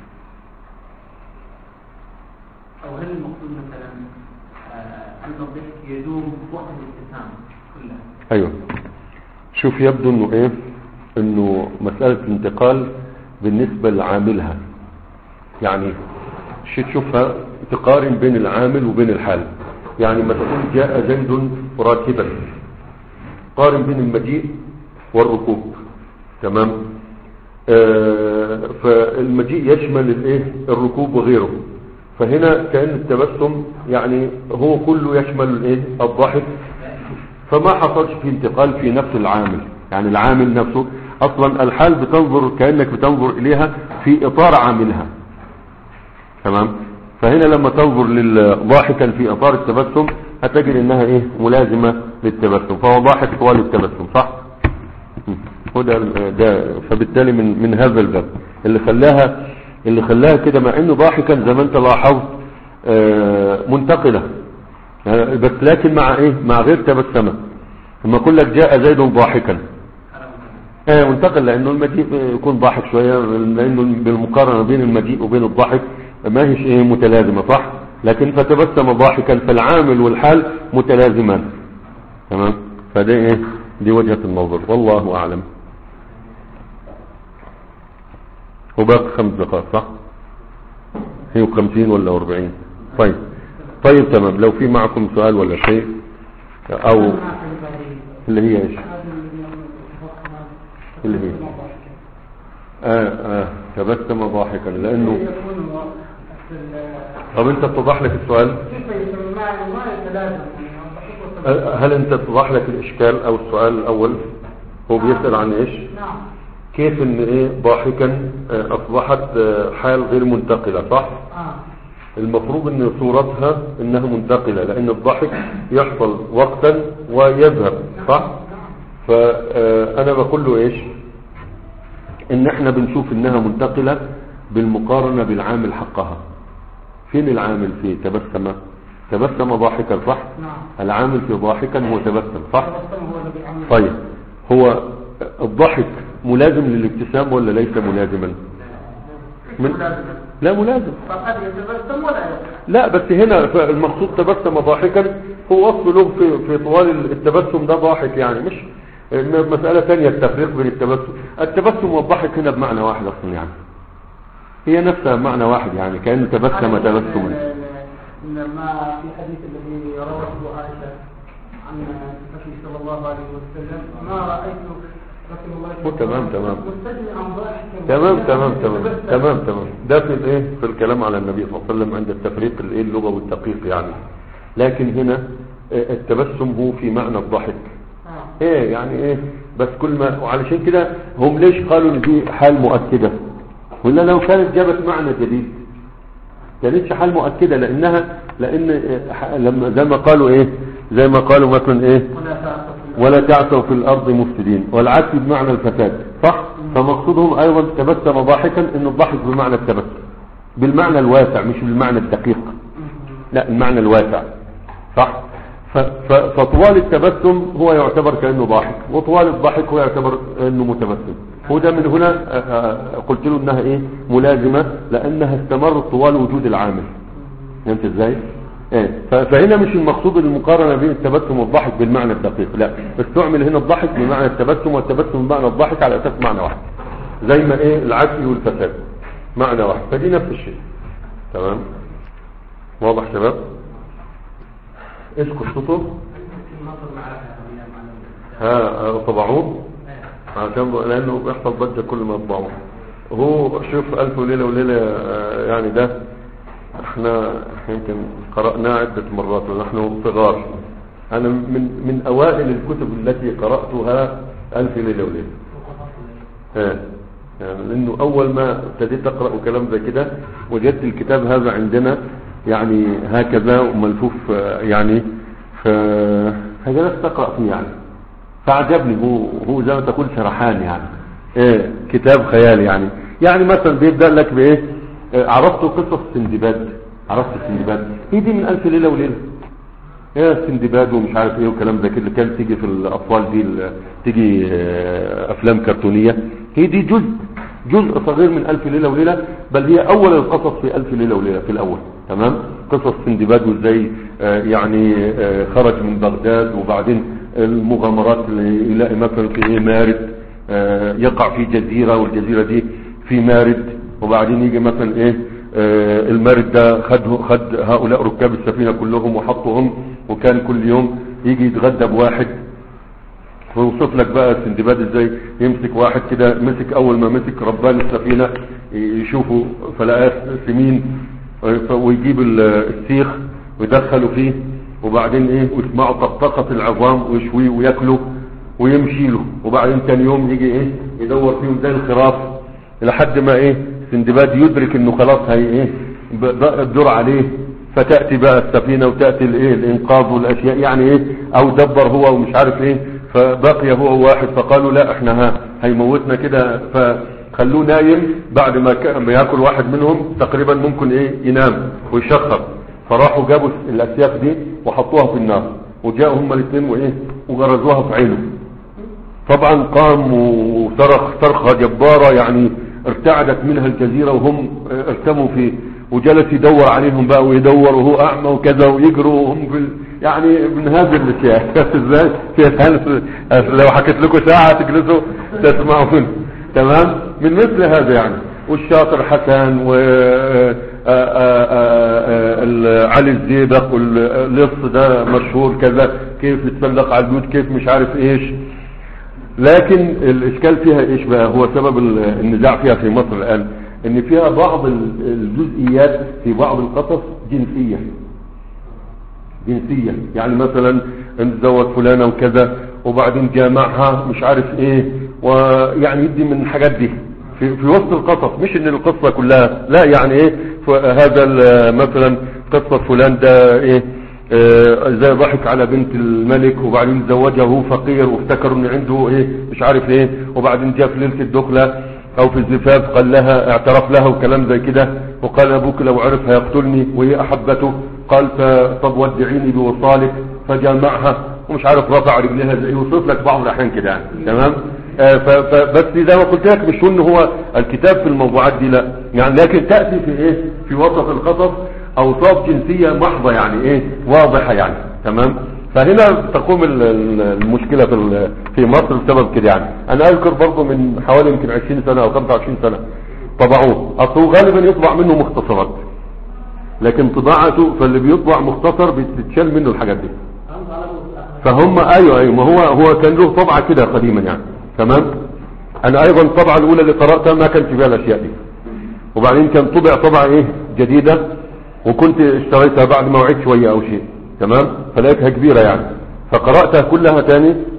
او هل المقصود مثلا ان الضحك يدوم وقت الابتسام كلها؟ ايوه. شوف يبدو انه ايه، انه مسألة الانتقال بالنسبة لعاملها، يعني شي تشوفها تقارن بين العامل وبين الحال. يعني ما تقول جاء زيد راكبا، قارن بين المجيء والركوب. تمام. آه فالمجيء يشمل الايه الركوب وغيره، فهنا كأن التبسم يعني هو كله يشمل الايه الضحك، فما حصلش في انتقال في نفس العامل. يعني العامل نفسه اصلا الحال بتنظر كأنك بتنظر اليها في اطار عاملها. تمام. فهنا لما تنظر للضاحكا في اطار التبسم هتجد انها ايه ملازمة للتبسم، فهو ضاحك طوال التبسم صح. وده ده فبالتالي من من هذا الباب اللي خلاها اللي خلاها كده، مع انه ضاحكا زي ما انت لاحظت منتقلة، بس لكن مع ايه مع غير تبسمة. لما اقول لك جاء زيد ضاحكا اه منتقل، لانه المجيء يكون ضاحك شوية، لانه بالمقارنة بين المجيء وبين الضحك ما هيش ايه متلازمة صح. لكن فتبسم ضاحكا فالعامل والحال متلازمان. تمام. فده ايه دي وجهة النظر والله اعلم. وباقي خمس دقائق صح؟ هي خمسين ولا أربعين؟ طيب طيب تمام. لو في معكم سؤال ولا شيء او اللي هي ايش اللي هي اه اه تبسم ضاحكا لانه طب انت اتضح لك السؤال؟ هل انت اتضح لك الاشكال او السؤال الاول؟ هو بيسأل عن ايش؟ كيف ان ايه ضاحكا اصبحت حال غير منتقلة صح؟ المفروض ان صورتها انها منتقلة، لان الضحك يحصل وقتا ويذهب صح. فانا بقول له ايش، ان احنا بنشوف انها منتقلة بالمقارنة بالعامل حقها. فين العامل في تبسم؟ تبسم ضاحكا صح. العامل في ضاحكا هو تبسم صح. طيب هو الضحك ملازم للابتسام ولا ليس ملازما؟ من... لا ملازم. لا بس هنا المقصود تبسم ضاحكا هو وصف له في, في طوال التبسم ده ضاحك، يعني مش مسألة ثانية التفريق بين التبسم. التبسم والضحك هنا بمعنى واحد اصلا، يعني هي نفسها معنى واحد، يعني كأن تبسم تبسما. إنما في حديث الذي رواه عائشة عن النبي صلى الله عليه وسلم ما رأيت رسول الله تمام تمام مستجمعا ضاحكا تمام تمام تمام تمام تمام. ده في الايه في الكلام على النبي صلى الله عليه وسلم عند التفريق الايه اللغة والتدقيق يعني. لكن هنا التبسم هو في معنى الضحك، ايه يعني ايه بس كل ما، وعلشان كده هم ليش قالوا ان دي حال مؤكدة؟ ولا لو كانت جابت معنى جديد كانتش حال مؤكدة، لانها لان لما زي ما قالوا ايه زي ما قالوا مثلا ايه ولا تعثوا في الارض مفسدين، والعكس بمعنى الفساد، صح؟ فمقصودهم ايضا تبسم ضاحكا، ان الضحك بمعنى التبسم بالمعنى الواسع مش بالمعنى الدقيق، لا المعنى الواسع، صح؟ فطوال التبسم هو يعتبر كأنه ضاحك، وطوال الضحك هو يعتبر انه متبسم. وده من هنا قلت له انها ايه ملازمة، لانها استمرت طوال وجود العامل. فهمت ازاي؟ ايه فهنا مش المقصود المقارنة بين التبسم والضحك بالمعنى الدقيق، لا استعمل هنا الضحك بمعنى التبسم، والتبسم بمعنى الضحك على اساس معنى واحد، زي ما ايه العدل والفساد معنى واحد، فدي نفس الشيء. تمام؟ واضح شباب؟ ايش قصته؟ ها طبعوه عشان لانه بيحصل ضجه كل ما يطبعوه. هو شوف ألف وليله وليله يعني ده احنا يمكن قرأناه عدة مرات ونحن صغار. انا من من اوائل الكتب التي قرأتها ألف ليله وليله. ها يعني لانه اول ما ابتديت اقرأ كلام زي كده وجدت الكتاب هذا عندنا يعني هكذا وملفوف يعني، فجلست اقرأ فيه يعني فعجبني. هو هو زي ما تقول شرحان يعني ايه كتاب خيالي يعني. يعني مثلا بيبدأ لك بايه؟ عرفت قصص سندباد، عرفت سندباد هي دي من ألف ليلة وليلة، ايه سندباد ومش عارف ايه وكلام زي كده، كان تيجي في الاطفال دي تيجي افلام كرتونية، هي دي جزء جزء صغير من ألف ليلة وليلة، بل هي اول القصص في ألف ليلة وليلة في الاول. تمام؟ قصص سندباد وازاي يعني خرج من بغداد، وبعدين المغامرات اللي يلاقي مثلا في مارد يقع في جزيرة، والجزيرة دي في مارد، وبعدين يجي مثلا ايه المارد ده خد خد هؤلاء ركاب السفينة كلهم وحطهم، وكان كل يوم يجي يتغدى بواحد. ويوصف لك بقى سندباد ازاي يمسك واحد كده، مسك اول ما مسك ربان السفينة يشوفه فلقاه سمين، ويجيب السيخ ويدخله فيه، وبعدين ايه ويسمعوا طقطقة العظام ويشويه وياكله ويمشي له، وبعدين تاني يوم يجي ايه يدور فيهم زي الخراف، لحد ما ايه سندباد يدرك انه خلاص هي ايه الدور عليه، فتأتي بقى السفينة وتأتي الايه الانقاذ والاشياء يعني ايه، او دبر هو ومش عارف ايه، فبقي هو واحد، فقالوا لا احنا ها هيموتنا كده، فخلوه نايم بعد ما ياكل واحد منهم تقريبا ممكن ايه ينام ويشخر، فراحوا جابوا الاسياف دي وحطوها في النار، وجاءوا هم الاثنين وايه وغرزوها في عينه. طبعا قام وصرخ صرخة جبارة يعني ارتعدت منها الجزيرة، وهم ارتموا فيه، وجلس يدور عليهم بقى ويدور وهو اعمى وكذا، ويجروا وهم في يعني من هذه الاشياء. ازاي لو حكيت لكم ساعة تجلسوا تسمعون. تمام؟ من مثل هذا يعني. والشاطر حسن و علي الزيدق واللص ده مشهور كذا، كيف يتسلق على البيوت، كيف مش عارف ايش. لكن الاشكال فيها ايش بقى؟ هو سبب النزاع فيها في مصر الان ان فيها بعض الجزئيات في بعض القصص جنسية جنسية يعني مثلا نتزوج فلانة وكذا، وبعدين جامعها مش عارف ايه، ويعني يدي من الحاجات دي في, في وسط القصص، مش ان القصة كلها لا، يعني ايه هذا مثلا قصة فلان ده ايه ازاي اه ضحك على بنت الملك، وبعدين زوجها وهو فقير وافتكر ان عنده ايه مش عارف ايه، وبعدين جاء في ليلة الدخلة او في الزفاف قال لها اعترف لها وكلام زي كده، وقال ابوك لو عرف هيقتلني، وهي احبته، قال طب ودعيني بوصالك، فجامعها ومش عارف رفع رجلها زي، يوصف لك بعض الاحيان كده يعني. تمام؟ آه فبس زي ما قلت لك مش ان هو الكتاب في الموضوعات دي لا يعني، لكن تأتي في ايه في وسط القصص اوصاف جنسية محضة يعني ايه واضحة يعني. تمام؟ فهنا تقوم المشكلة في في مصر بسبب كده يعني. انا اذكر برضو من حوالي يمكن عشرين سنة او خمسة وعشرين سنة طبعوه، اصله غالبا يطبع منه مختصرات، لكن طباعته فاللي بيطبع مختصر بتتشال منه الحاجات دي. فهم ايوه ايوه ما هو هو كان له طبعة كده قديما يعني. تمام؟ انا ايضا الطبعة الاولى اللي قرأتها ما كانت فيها الاشياء دي، وبعدين كان طبع طبعة ايه جديدة، وكنت اشتريتها بعد ما وعيت شوية او شيء. تمام؟ فلقيتها كبيرة يعني، فقرأتها كلها تاني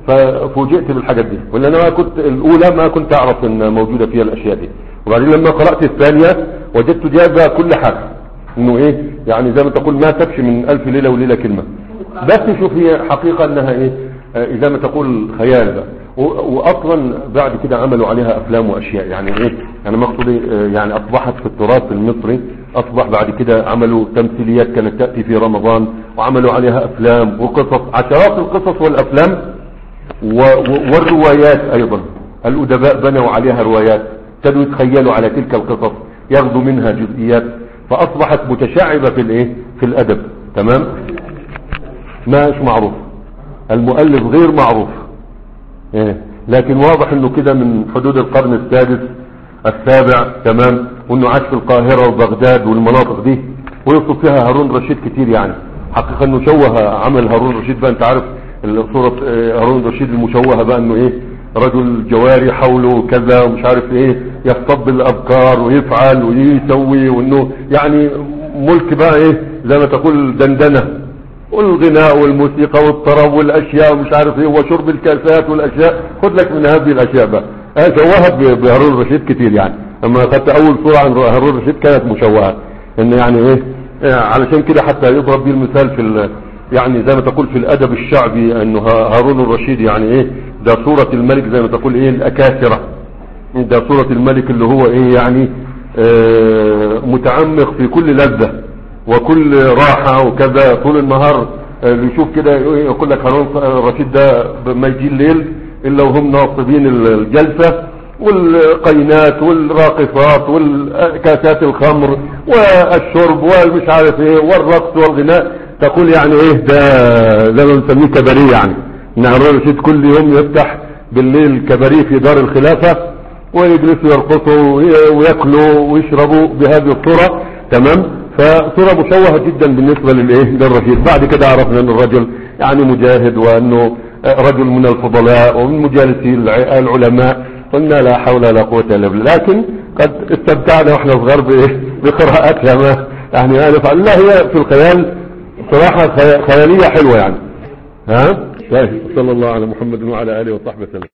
ففوجئت بالحاجات دي، ولا انا ما كنت الاولى ما كنت اعرف ان موجودة فيها الاشياء دي، وبعدين لما قرأت الثانية وجدت جايبها كل حاجة، انه ايه يعني زي ما تقول ما تبش من الف ليلة وليلة كلمة. بس شوف هي حقيقة انها ايه آه زي ما تقول خيال بقى، واصلا بعد كده عملوا عليها افلام واشياء يعني ايه يعني مقصودي آه يعني اصبحت في التراث المصري، اصبح بعد كده عملوا تمثيليات كانت تأتي في رمضان وعملوا عليها افلام وقصص، عشرات القصص والافلام والروايات ايضا، الادباء بنوا عليها روايات، ابتدوا يتخيلوا على تلك القصص ياخذوا منها جزئيات، فاصبحت متشعبة في الايه في الادب. تمام، ماش معروف المؤلف غير معروف إيه؟ لكن واضح انه كده من حدود القرن السادس السابع. تمام، وانه عاش في القاهرة وبغداد والمناطق دي، ويوصف فيها هارون رشيد كتير يعني. حقيقة انه شوه عمل هارون رشيد بقى، انت عارف صورة هارون رشيد المشوهة بقى، انه ايه رجل جواري حوله كذا ومش عارف ايه يخطب الافكار ويفعل ويسوي، وانه يعني ملك بقى ايه زي ما تقول دندنة، والغناء والموسيقى والطرب والاشياء ومش عارف ايه وشرب الكاسات والاشياء، خد لك من هذه الاشياء بقى. اه شوهت بهارون رشيد كتير يعني. اما اخذت اول صورة عن هارون رشيد كانت مشوهة، ان يعني ايه اه علشان كده حتى يضرب به المثال في يعني زي ما تقول في الادب الشعبي، انه هارون الرشيد يعني ايه ده صورة الملك زي ما تقول ايه الاكاسرة، ده صورة الملك اللي هو ايه يعني اه متعمق في كل لذة وكل راحة وكذا طول النهار. اللي يشوف كده يقول لك هارون الرشيد ده ما يجي الليل الا وهم ناصبين الجلسة والقينات والراقصات والكاسات الخمر والشرب والمش عارف ايه والرقص والغناء، تقول يعني ايه ده زي ما بنسميه كباريه يعني. ان هارون الرشيد كل يوم يفتح بالليل كباريه في دار الخلافة ويجلسوا يرقصوا وياكلوا ويشربوا بهذه الصورة. تمام، فصورة مشوهة جدا بالنسبة للايه للرشيد. بعد كده عرفنا ان الرجل يعني مجاهد، وانه رجل من الفضلاء ومن مجالسي العلماء، قلنا لا حول ولا قوة الا بالله. لكن قد استمتعنا واحنا صغار بقراءتها ما يعني ما نفعل. لا هي في الخيال صراحة خيالية حلوة يعني. ها صلى الله على محمد وعلى آله وصحبه وسلم.